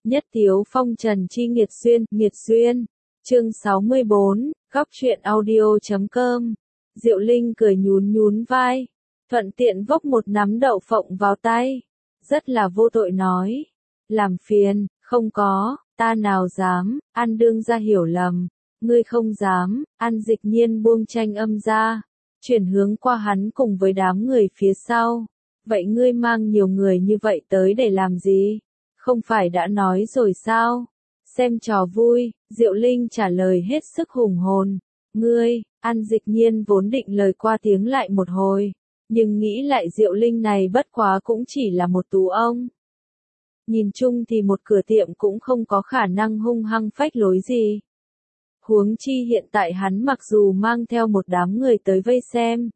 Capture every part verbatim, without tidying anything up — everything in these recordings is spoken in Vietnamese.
Nhất Tiếu Phong Trần Chi Nghiệt Xuyên, Nghiệt Xuyên. Chương sáu mươi bốn, Góc truyện audio chấm com. Diệu Linh cười nhún nhún vai, thuận tiện vốc một nắm đậu phộng vào tay, rất là vô tội nói, làm phiền, không có, ta nào dám, An đương gia hiểu lầm, ngươi không dám. An Dịch Nhiên buông tranh âm ra, chuyển hướng qua hắn cùng với đám người phía sau, vậy ngươi mang nhiều người như vậy tới để làm gì? Không phải đã nói rồi sao? Xem trò vui. Diệu Linh trả lời hết sức hùng hồn. Ngươi, An Dịch Nhiên vốn định lời qua tiếng lại một hồi, nhưng nghĩ lại Diệu Linh này bất quá cũng chỉ là một tú ông. Nhìn chung thì một cửa tiệm cũng không có khả năng hung hăng phách lối gì. Huống chi hiện tại hắn mặc dù mang theo một đám người tới vây xem,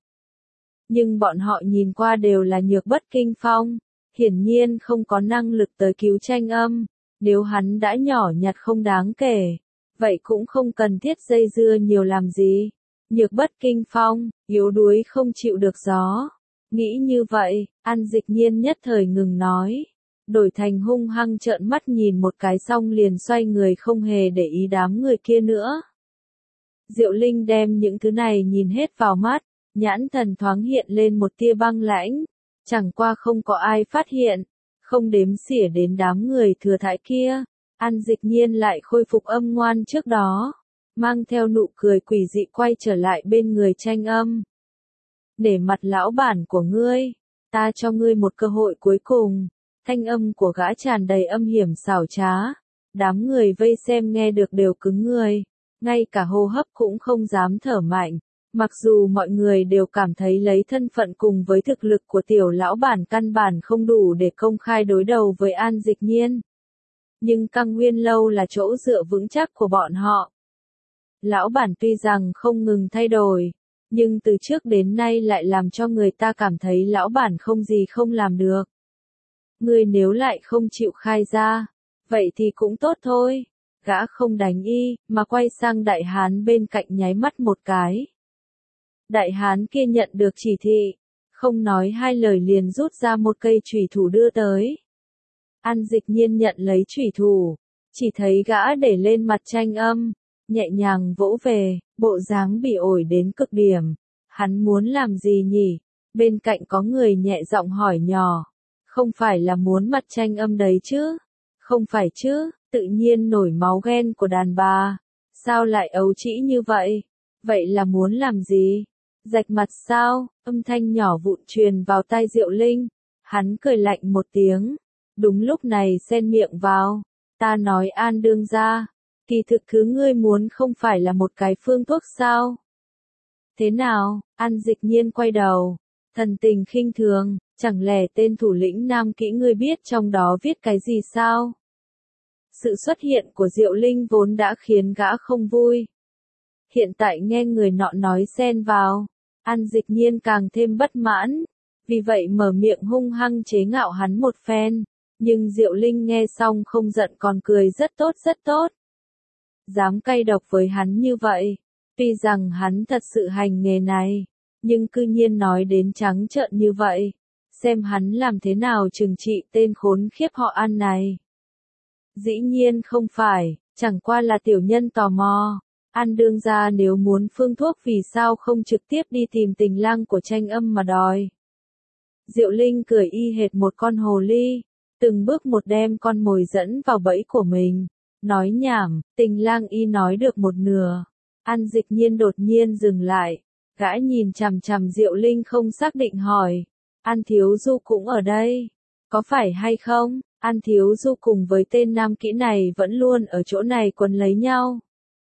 nhưng bọn họ nhìn qua đều là nhược bất kinh phong, hiển nhiên không có năng lực tới cứu tranh âm. Nếu hắn đã nhỏ nhặt không đáng kể, vậy cũng không cần thiết dây dưa nhiều làm gì. Nhược bất kinh phong, yếu đuối không chịu được gió. Nghĩ như vậy, An Dịch Nhiên nhất thời ngừng nói, đổi thành hung hăng trợn mắt nhìn một cái xong liền xoay người không hề để ý đám người kia nữa. Diệu Linh đem những thứ này nhìn hết vào mắt, nhãn thần thoáng hiện lên một tia băng lãnh, chẳng qua không có ai phát hiện, không đếm xỉa đến đám người thừa thãi kia. An Dịch Nhiên lại khôi phục âm ngoan trước đó, mang theo nụ cười quỷ dị quay trở lại bên người tranh âm. Để mặt lão bản của ngươi, ta cho ngươi một cơ hội cuối cùng. Thanh âm của gã tràn đầy âm hiểm xảo trá, đám người vây xem nghe được đều cứng người, ngay cả hô hấp cũng không dám thở mạnh. Mặc dù mọi người đều cảm thấy lấy thân phận cùng với thực lực của tiểu lão bản căn bản không đủ để công khai đối đầu với An Dịch Nhiên, nhưng Căng Nguyên Lâu là chỗ dựa vững chắc của bọn họ. Lão bản tuy rằng không ngừng thay đổi, nhưng từ trước đến nay lại làm cho người ta cảm thấy lão bản không gì không làm được. Ngươi nếu lại không chịu khai ra, vậy thì cũng tốt thôi. Gã không đánh y, mà quay sang đại hán bên cạnh nháy mắt một cái. Đại hán kia nhận được chỉ thị, không nói hai lời liền rút ra một cây chùy thủ đưa tới. An Dịch Nhiên nhận lấy chùy thủ, chỉ thấy gã để lên mặt tranh âm, nhẹ nhàng vỗ về, bộ dáng bị ổi đến cực điểm. Hắn muốn làm gì nhỉ? Bên cạnh có người nhẹ giọng hỏi nhỏ. Không phải là muốn mặt tranh âm đấy chứ? Không phải chứ, tự nhiên nổi máu ghen của đàn bà. Sao lại ấu trĩ như vậy? Vậy là muốn làm gì? Rạch mặt sao? Âm thanh nhỏ vụn truyền vào tai Diệu Linh. Hắn cười lạnh một tiếng. Đúng lúc này xen miệng vào. Ta nói An đương gia, kỳ thực thứ ngươi muốn không phải là một cái phương thuốc sao? Thế nào? An Dịch Nhiên quay đầu, thần tình khinh thường, chẳng lẽ tên thủ lĩnh Nam Kỹ ngươi biết trong đó viết cái gì sao? Sự xuất hiện của Diệu Linh vốn đã khiến gã không vui. Hiện tại nghe người nọ nói xen vào, An Dịch Nhiên càng thêm bất mãn, vì vậy mở miệng hung hăng chế ngạo hắn một phen, nhưng Diệu Linh nghe xong không giận còn cười rất tốt rất tốt. Dám cay độc với hắn như vậy, tuy rằng hắn thật sự hành nghề này, nhưng cư nhiên nói đến trắng trợn như vậy, xem hắn làm thế nào trừng trị tên khốn khiếp họ An này. Dĩ nhiên không phải, chẳng qua là tiểu nhân tò mò. An đương gia nếu muốn phương thuốc vì sao không trực tiếp đi tìm tình lang của tranh âm mà đòi. Diệu Linh cười y hệt một con hồ ly, từng bước một đem con mồi dẫn vào bẫy của mình. Nói nhảm, tình lang y nói được một nửa. An Dịch Nhiên đột nhiên dừng lại, gã nhìn chằm chằm Diệu Linh không xác định hỏi. An Thiếu Du cũng ở đây, có phải hay không? An Thiếu Du cùng với tên nam kỹ này vẫn luôn ở chỗ này quấn lấy nhau.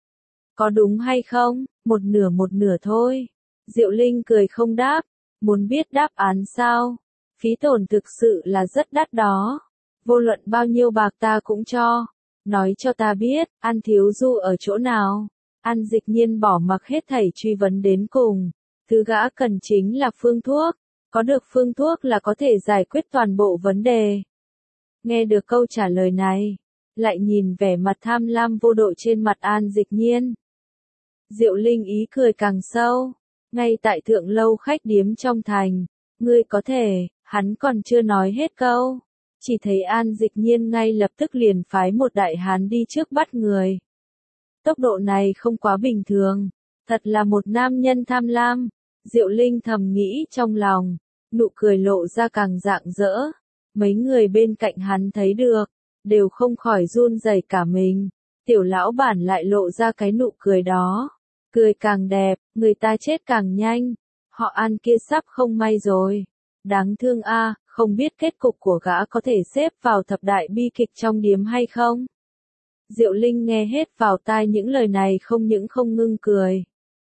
Có đúng hay không? Một nửa một nửa thôi. Diệu Linh cười không đáp, muốn biết đáp án sao? Phí tổn thực sự là rất đắt đó. Vô luận bao nhiêu bạc ta cũng cho. Nói cho ta biết, An Thiếu Du ở chỗ nào? An Dịch Nhiên bỏ mặc hết thảy truy vấn đến cùng. Thứ gã cần chính là phương thuốc. Có được phương thuốc là có thể giải quyết toàn bộ vấn đề. Nghe được câu trả lời này, lại nhìn vẻ mặt tham lam vô độ trên mặt An Dịch Nhiên. Diệu Linh ý cười càng sâu, ngay tại thượng lâu khách điếm trong thành, ngươi có thể, hắn còn chưa nói hết câu, Chỉ thấy An Dịch Nhiên ngay lập tức liền phái một đại hán đi trước bắt người. Tốc độ này không quá bình thường, thật là một nam nhân tham lam. Diệu Linh thầm nghĩ trong lòng, nụ cười lộ ra càng rạng rỡ. Mấy người bên cạnh hắn thấy được, đều không khỏi run rẩy cả mình. Tiểu lão bản lại lộ ra cái nụ cười đó. Cười càng đẹp, người ta chết càng nhanh. Họ An kia sắp không may rồi. Đáng thương a, không biết kết cục của gã có thể xếp vào thập đại bi kịch trong điếm hay không? Diệu Linh nghe hết vào tai những lời này không những không ngưng cười,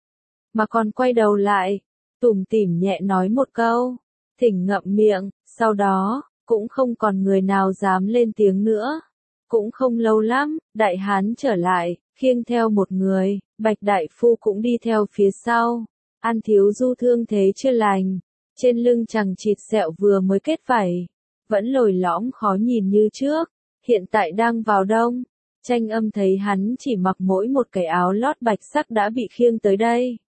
mà còn quay đầu lại, tủm tỉm nhẹ nói một câu, thỉnh ngậm miệng, sau đó, cũng không còn người nào dám lên tiếng nữa. Cũng không lâu lắm, đại hán trở lại, khiêng theo một người, Bạch đại phu cũng đi theo phía sau. An Thiếu Du thương thế chưa lành, trên lưng chằng chịt sẹo vừa mới kết vảy, vẫn lồi lõm khó nhìn như trước, hiện tại đang vào đông. Tranh Âm thấy hắn chỉ mặc mỗi một cái áo lót bạch sắc đã bị khiêng tới đây.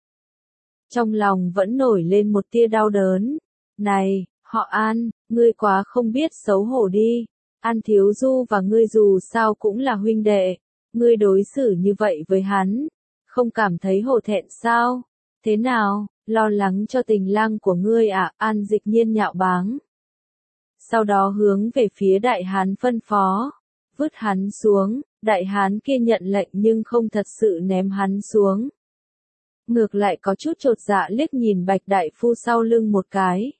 Trong lòng vẫn nổi lên một tia đau đớn. Này, họ An, ngươi quá không biết xấu hổ đi. An Thiếu Du và ngươi dù sao cũng là huynh đệ. Ngươi đối xử như vậy với hắn, không cảm thấy hổ thẹn sao? Thế nào, lo lắng cho tình lang của ngươi à? An Dịch Nhiên nhạo báng. Sau đó hướng về phía đại hán phân phó, vứt hắn xuống. Đại hán kia nhận lệnh nhưng không thật sự ném hắn xuống. Ngược lại có chút chột dạ liếc nhìn Bạch đại phu sau lưng một cái.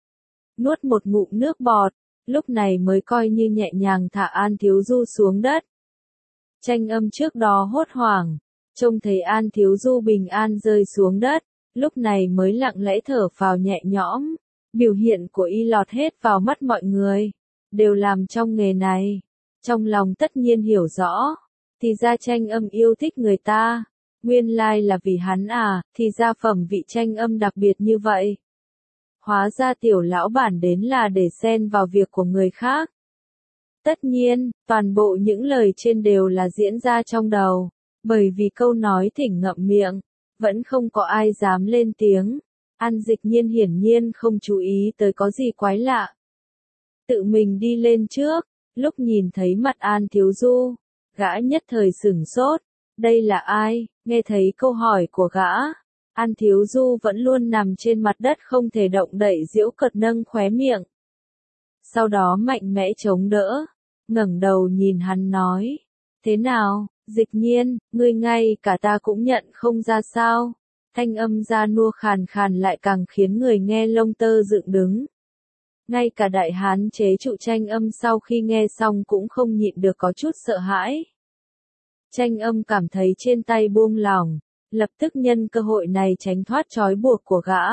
Nuốt một ngụm nước bọt, lúc này mới coi như nhẹ nhàng thả An Thiếu Du xuống đất. Tranh Âm trước đó hốt hoảng, trông thấy An Thiếu Du bình an rơi xuống đất, lúc này mới lặng lẽ thở phào nhẹ nhõm. Biểu hiện của y lọt hết vào mắt mọi người, đều làm trong nghề này. Trong lòng tất nhiên hiểu rõ, thì ra Tranh Âm yêu thích người ta, nguyên lai là vì hắn à, thì ra phẩm vị Tranh Âm đặc biệt như vậy. Hóa ra tiểu lão bản đến là để xen vào việc của người khác. Tất nhiên, toàn bộ những lời trên đều là diễn ra trong đầu, bởi vì câu nói thỉnh ngậm miệng, vẫn không có ai dám lên tiếng. An Dịch Nhiên hiển nhiên không chú ý tới có gì quái lạ. Tự mình đi lên trước. Lúc nhìn thấy mặt An Thiếu Du, gã nhất thời sửng sốt. Đây là ai? Nghe thấy câu hỏi của gã, An Thiếu Du vẫn luôn nằm trên mặt đất không thể động đậy giễu cợt nâng khóe miệng. Sau đó mạnh mẽ chống đỡ, ngẩng đầu nhìn hắn nói. Thế nào, Dịch Nhiên, ngươi ngay cả ta cũng nhận không ra sao? Thanh âm ra nua khàn khàn lại càng khiến người nghe lông tơ dựng đứng. Ngay cả đại hán chế trụ Tranh Âm sau khi nghe xong cũng không nhịn được có chút sợ hãi. Tranh Âm cảm thấy trên tay buông lỏng, lập tức nhân cơ hội này tránh thoát trói buộc của gã.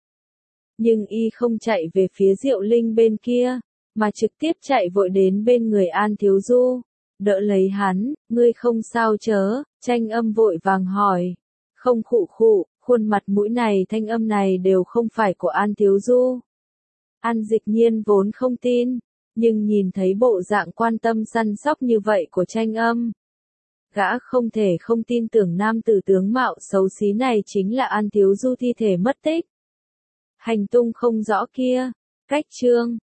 Nhưng y không chạy về phía Diệu Linh bên kia, mà trực tiếp chạy vội đến bên người An Thiếu Du, đỡ lấy hắn. Ngươi không sao chớ? Tranh Âm vội vàng hỏi. Không khụ khụ, khuôn mặt mũi này thanh âm này đều không phải của An Thiếu Du. An Dịch Nhiên vốn không tin, nhưng nhìn thấy bộ dạng quan tâm săn sóc như vậy của Tranh Âm, gã không thể không tin tưởng nam tử tướng mạo xấu xí này chính là An Thiếu Du thi thể mất tích. Hành tung không rõ kia. Cách chương